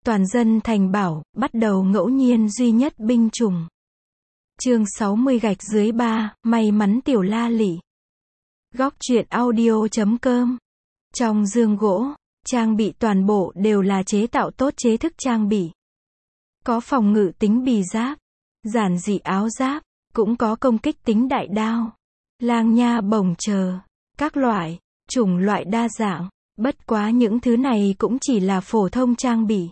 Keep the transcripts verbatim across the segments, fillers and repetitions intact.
Toàn dân thành bảo, bắt đầu ngẫu nhiên duy nhất binh chủng. Chương sáu mươi gạch dưới ba, may mắn tiểu la lị. Góc truyện audio chấm com. Trong giường gỗ, trang bị toàn bộ đều là chế tạo tốt chế thức trang bị. Có phòng ngự tính bì giáp, giản dị áo giáp, cũng có công kích tính đại đao, lang nha bổng chờ, các loại, chủng loại đa dạng, bất quá những thứ này cũng chỉ là phổ thông trang bị.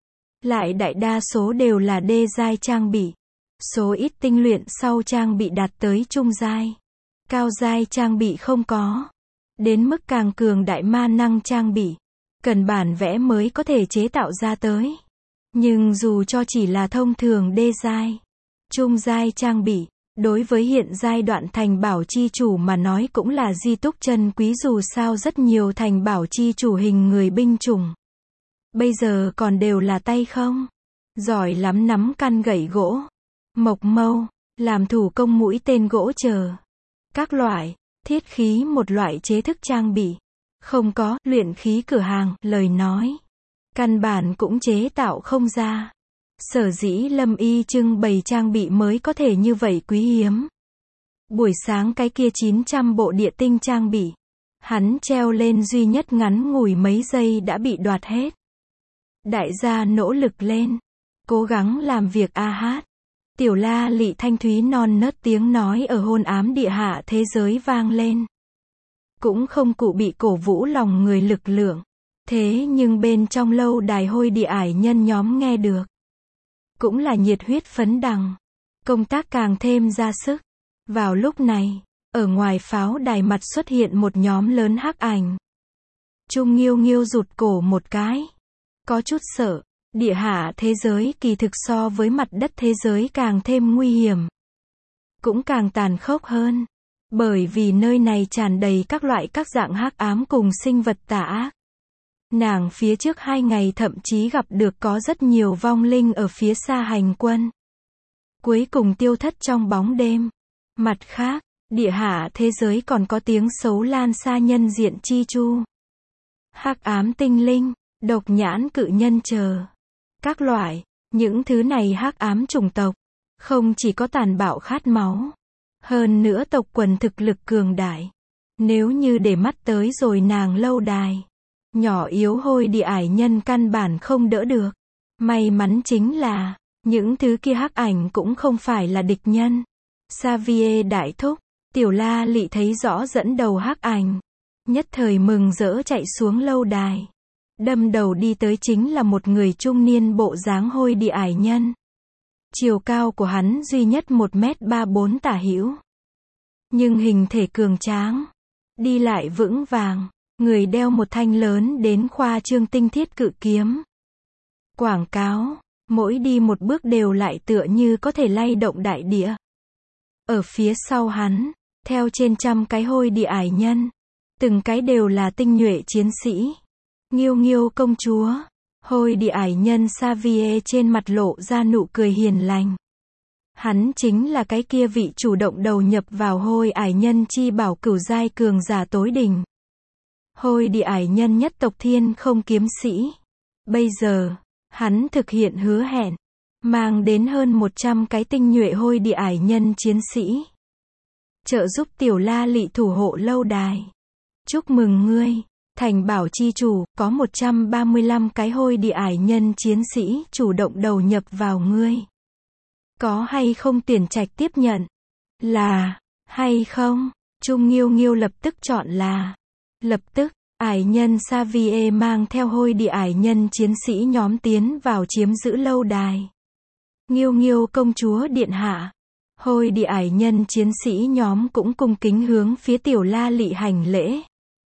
Lại đại đa số đều là đê giai trang bị. Số ít tinh luyện sau trang bị đạt tới trung giai. Cao giai trang bị không có. Đến mức càng cường đại ma năng trang bị, cần bản vẽ mới có thể chế tạo ra tới. Nhưng dù cho chỉ là thông thường đê giai, trung giai trang bị, đối với hiện giai đoạn thành bảo chi chủ mà nói cũng là di túc chân quý, dù sao rất nhiều thành bảo chi chủ hình người binh chủng bây giờ còn đều là tay không. Giỏi lắm nắm căn gậy gỗ, mộc mâu, làm thủ công mũi tên gỗ chờ. Các loại, thiết khí một loại chế thức trang bị. Không có, luyện khí cửa hàng, lời nói. Căn bản cũng chế tạo không ra. Sở dĩ Lâm Y trưng bày trang bị mới có thể như vậy quý hiếm. Buổi sáng cái kia chín trăm bộ địa tinh trang bị, hắn treo lên duy nhất ngắn ngủi mấy giây đã bị đoạt hết. Đại gia nỗ lực lên, cố gắng làm việc a hát. Tiểu la lị thanh thúy non nớt tiếng nói ở hôn ám địa hạ thế giới vang lên. Cũng không cụ bị cổ vũ lòng người lực lượng. Thế nhưng bên trong lâu đài hôi địa ải nhân nhóm nghe được, cũng là nhiệt huyết phấn đằng. Công tác càng thêm ra sức. Vào lúc này, ở ngoài pháo đài mặt xuất hiện một nhóm lớn hắc ảnh. Trung Nghiêu Nghiêu rụt cổ một cái. Có chút sợ, địa hạ thế giới kỳ thực so với mặt đất thế giới càng thêm nguy hiểm. Cũng càng tàn khốc hơn. Bởi vì nơi này tràn đầy các loại các dạng hắc ám cùng sinh vật tà ác. Nàng phía trước hai ngày thậm chí gặp được có rất nhiều vong linh ở phía xa hành quân. Cuối cùng tiêu thất trong bóng đêm. Mặt khác, địa hạ thế giới còn có tiếng xấu lan xa nhân diện chi chu, hắc ám tinh linh, độc nhãn cự nhân chờ. Các loại, những thứ này hắc ám chủng tộc, không chỉ có tàn bạo khát máu, hơn nữa tộc quần thực lực cường đại. Nếu như để mắt tới rồi nàng lâu đài, nhỏ yếu hôi địa ải nhân căn bản không đỡ được. May mắn chính là, những thứ kia hắc ảnh cũng không phải là địch nhân. Xavier đại thúc, tiểu la lị thấy rõ dẫn đầu hắc ảnh, nhất thời mừng rỡ chạy xuống lâu đài. Đâm đầu đi tới chính là một người trung niên bộ dáng hôi địa ải nhân. Chiều cao của hắn duy nhất một mét ba bốn tả hữu. Nhưng hình thể cường tráng, đi lại vững vàng, người đeo một thanh lớn đến khoa trương tinh thiết cự kiếm. Quảng cáo, mỗi đi một bước đều lại tựa như có thể lay động đại địa. Ở phía sau hắn, theo trên trăm cái hôi địa ải nhân, từng cái đều là tinh nhuệ chiến sĩ. Nghiêu Nghiêu công chúa, hôi địa ải nhân Xavier trên mặt lộ ra nụ cười hiền lành. Hắn chính là cái kia vị chủ động đầu nhập vào hôi ải nhân chi bảo cửu giai cường giả tối đỉnh. Hôi địa ải nhân nhất tộc thiên không kiếm sĩ. Bây giờ, hắn thực hiện hứa hẹn, mang đến hơn một trăm cái tinh nhuệ hôi địa ải nhân chiến sĩ, trợ giúp tiểu la lị thủ hộ lâu đài. Chúc mừng ngươi, thành bảo chi chủ, có một trăm ba mươi lăm cái hôi địa ải nhân chiến sĩ chủ động đầu nhập vào ngươi. Có hay không tiền trạch tiếp nhận? Là, hay không? Trung Nghiêu Nghiêu lập tức chọn là. Lập tức, ải nhân Xavier mang theo hôi địa ải nhân chiến sĩ nhóm tiến vào chiếm giữ lâu đài. Nghiêu Nghiêu công chúa điện hạ. Hôi địa ải nhân chiến sĩ nhóm cũng cung kính hướng phía tiểu la lị hành lễ.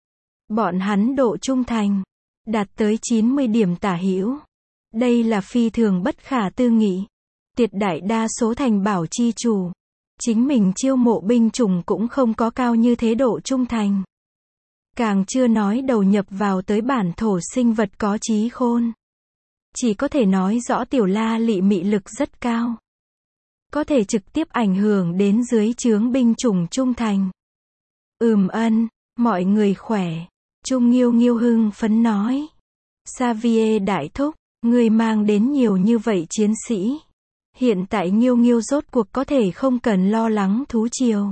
Bọn hắn độ trung thành đạt tới chín mươi điểm tả hữu. Đây là phi thường bất khả tư nghị. Tuyệt đại đa số thành bảo chi chủ, chính mình chiêu mộ binh chủng cũng không có cao như thế độ trung thành. Càng chưa nói đầu nhập vào tới bản thổ sinh vật có trí khôn. Chỉ có thể nói rõ tiểu la lị mị lực rất cao. Có thể trực tiếp ảnh hưởng đến dưới trướng binh chủng trung thành. Ừm ân, mọi người khỏe. Trung Nghiêu Nghiêu hưng phấn nói. Xavier đại thúc, Ngươi mang đến nhiều như vậy chiến sĩ. Hiện tại Nghiêu Nghiêu rốt cuộc có thể không cần lo lắng thú triều.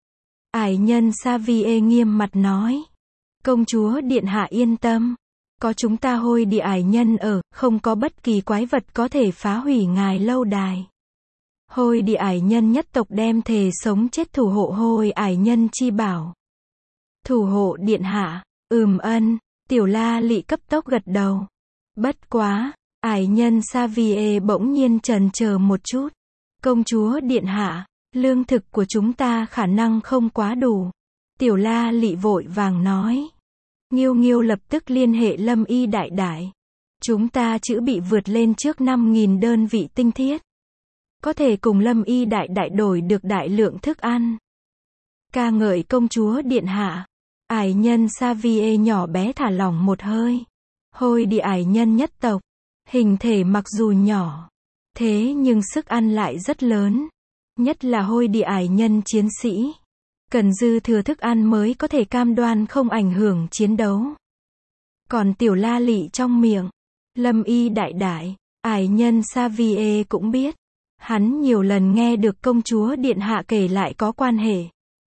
Ải nhân Xavier nghiêm mặt nói. Công chúa điện hạ yên tâm. Có chúng ta hôi địa ải nhân ở, không có bất kỳ quái vật có thể phá hủy ngài lâu đài. Hôi địa ải nhân nhất tộc đem thề sống chết thủ hộ hôi ải nhân chi bảo. Thủ hộ điện hạ, ừm ân, tiểu la lị cấp tốc gật đầu. Bất quá, ải nhân Xavier bỗng nhiên chần chờ một chút. Công chúa điện hạ, lương thực của chúng ta khả năng không quá đủ. Tiểu la lị vội vàng nói. Nghiêu Nghiêu lập tức liên hệ Lâm Y đại đại. Chúng ta chữ bị vượt lên trước năm nghìn đơn vị tinh thiết. Có thể cùng Lâm Y đại đại đổi được đại lượng thức ăn. Ca ngợi công chúa điện hạ. Ải nhân Xavier nhỏ bé thả lỏng một hơi. Hôi địa ải nhân nhất tộc. Hình thể mặc dù nhỏ. Thế nhưng sức ăn lại rất lớn. Nhất là hôi địa ải nhân chiến sĩ. Cần dư thừa thức ăn mới có thể cam đoan không ảnh hưởng chiến đấu. Còn tiểu la lị trong miệng. Lâm Y đại đại. Ải nhân Xavier cũng biết. Hắn nhiều lần nghe được công chúa điện hạ kể lại có quan hệ.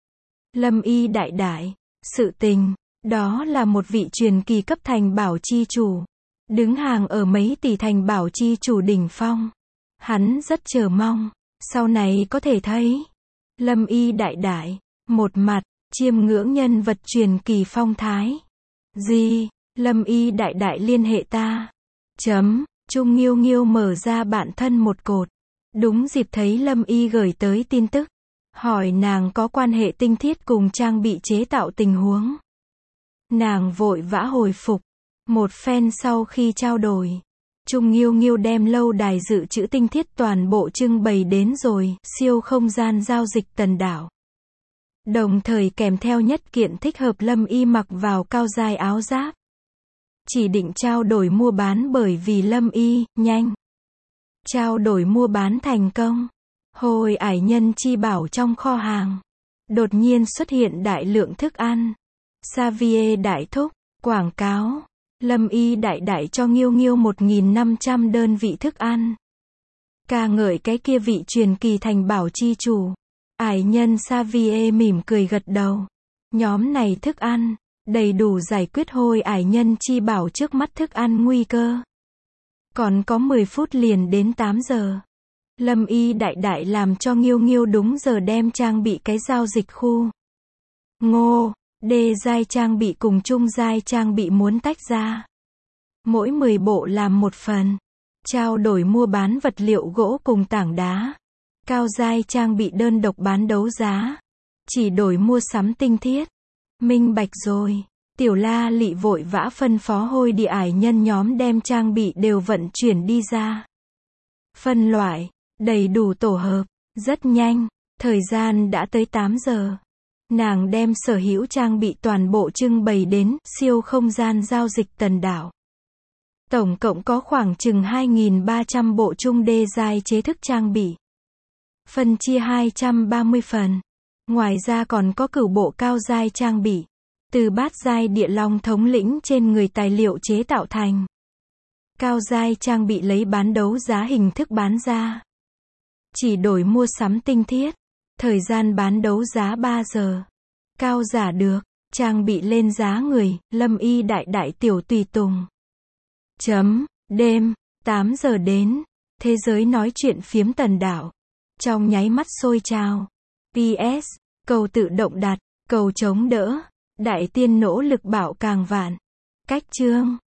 Lâm Y đại đại. Sự tình. Đó là một vị truyền kỳ cấp thành bảo chi chủ. Đứng hàng ở mấy tỷ thành bảo chi chủ đỉnh phong. Hắn rất chờ mong. Sau này có thể thấy. Lâm Y đại đại. Một mặt. Chiêm ngưỡng nhân vật truyền kỳ phong thái. Gì? Lâm Y đại đại liên hệ ta. Chấm. Trung Nghiêu Nghiêu mở ra bản thân một cột. Đúng dịp thấy Lâm Y gửi tới tin tức. Hỏi nàng có quan hệ tinh thiết cùng trang bị chế tạo tình huống. Nàng vội vã hồi phục. Một phen sau khi trao đổi. Trung Nghiêu Nghiêu đem lâu đài dự trữ tinh thiết toàn bộ trưng bày đến rồi, siêu không gian giao dịch tần đảo. Đồng thời kèm theo nhất kiện thích hợp Lâm Y mặc vào cao giai áo giáp. Chỉ định trao đổi mua bán bởi vì Lâm Y, nhanh. Trao đổi mua bán thành công. Hồi ải nhân chi bảo trong kho hàng. Đột nhiên xuất hiện đại lượng thức ăn. Xavier đại thúc, quảng cáo. Lâm Y đại đại cho Nghiêu Nghiêu một nghìn năm trăm đơn vị thức ăn. Ca ngợi cái kia vị truyền kỳ thành bảo chi chủ. Ải nhân Xavier mỉm cười gật đầu. Nhóm này thức ăn, đầy đủ giải quyết hôi ải nhân chi bảo trước mắt thức ăn nguy cơ. Còn có mười phút liền đến tám giờ. Lâm Y đại đại làm cho Nghiêu Nghiêu đúng giờ đem trang bị cái giao dịch khu. Ngô, đê giai trang bị cùng trung giai trang bị muốn tách ra. Mỗi mười bộ làm một phần. Trao đổi mua bán vật liệu gỗ cùng tảng đá. Cao giai trang bị đơn độc bán đấu giá. Chỉ đổi mua sắm tinh thiết. Minh bạch rồi. Tiểu la lị vội vã phân phó hôi địa ải nhân nhóm đem trang bị đều vận chuyển đi ra. Phân loại. Đầy đủ tổ hợp. Rất nhanh. Thời gian đã tới tám giờ. Nàng đem sở hữu trang bị toàn bộ trưng bày đến siêu không gian giao dịch tần đảo. Tổng cộng có khoảng chừng hai nghìn ba trăm bộ trung đê giai chế thức trang bị. Phân chia hai trăm ba mươi phần. Ngoài ra còn có cửu bộ cao giai trang bị. Từ bát giai địa long thống lĩnh trên người tài liệu chế tạo thành. Cao giai trang bị lấy bán đấu giá hình thức bán ra. Chỉ đổi mua sắm tinh thiết. Thời gian bán đấu giá ba giờ. Cao giả được. Trang bị lên giá người. Lâm Y đại đại tiểu tùy tùng. Chấm. Đêm. tám giờ đến. Thế giới nói chuyện phiếm tần đảo. Trong nháy mắt sôi trào. pê ét. Cầu tự động đặt. Cầu chống đỡ. Đại tiên nỗ lực bảo càng vạn. Cách chương.